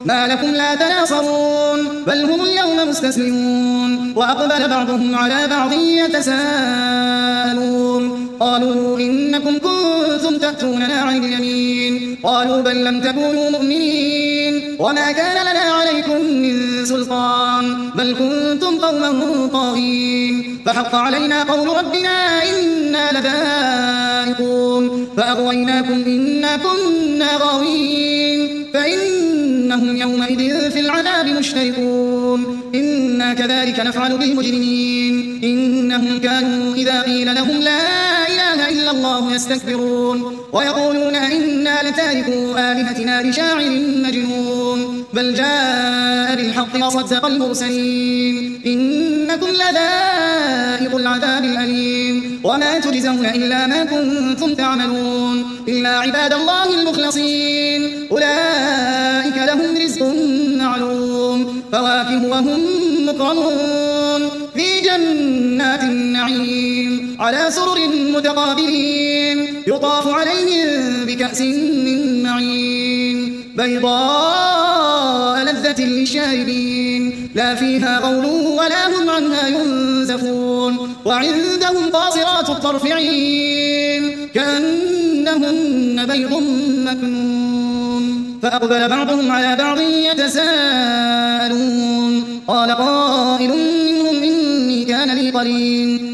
ما لكم لا تناصرون بل هم اليوم مستسلمون وأقبل بعضهم على بعض يتساءلون قالوا إنكم كنتم تأتوننا عن اليمين قالوا بل لم تكونوا مؤمنين وما كان لنا عليكم من سلطان بل كنتم قوما طاغين فحق علينا قول ربنا إنا لذائقون فأغويناكم إنا كنا غاوين فإنهم يومئذ في العذاب مشتركون إنا كذلك نفعل بالمجرمين إنهم كانوا إذا قيل لهم لا إله إلا الله يستكبرون ويقولون إنا لتاركو آلهتنا لشاعر مجنون بل جاء بالحق وصدق المرسلين إنكم لذائق العذاب الأليم وما تجزون إلا ما كنتم تعملون إلا عباد الله المخلصين أولئك لهم رزق معلوم فواكه وهم مكرمون في جنات النعيم على سرر متقابلين يطاف عليهم بكأس من معين بيضاء لذة للشاربين لا فيها غول ولا هم عنها ينزفون وعندهم قاصرات الطرف عين كأنهن بيض مكنون فأقبل بعضهم على بعض يتساءلون قال قائل منهم إني كان لي قرين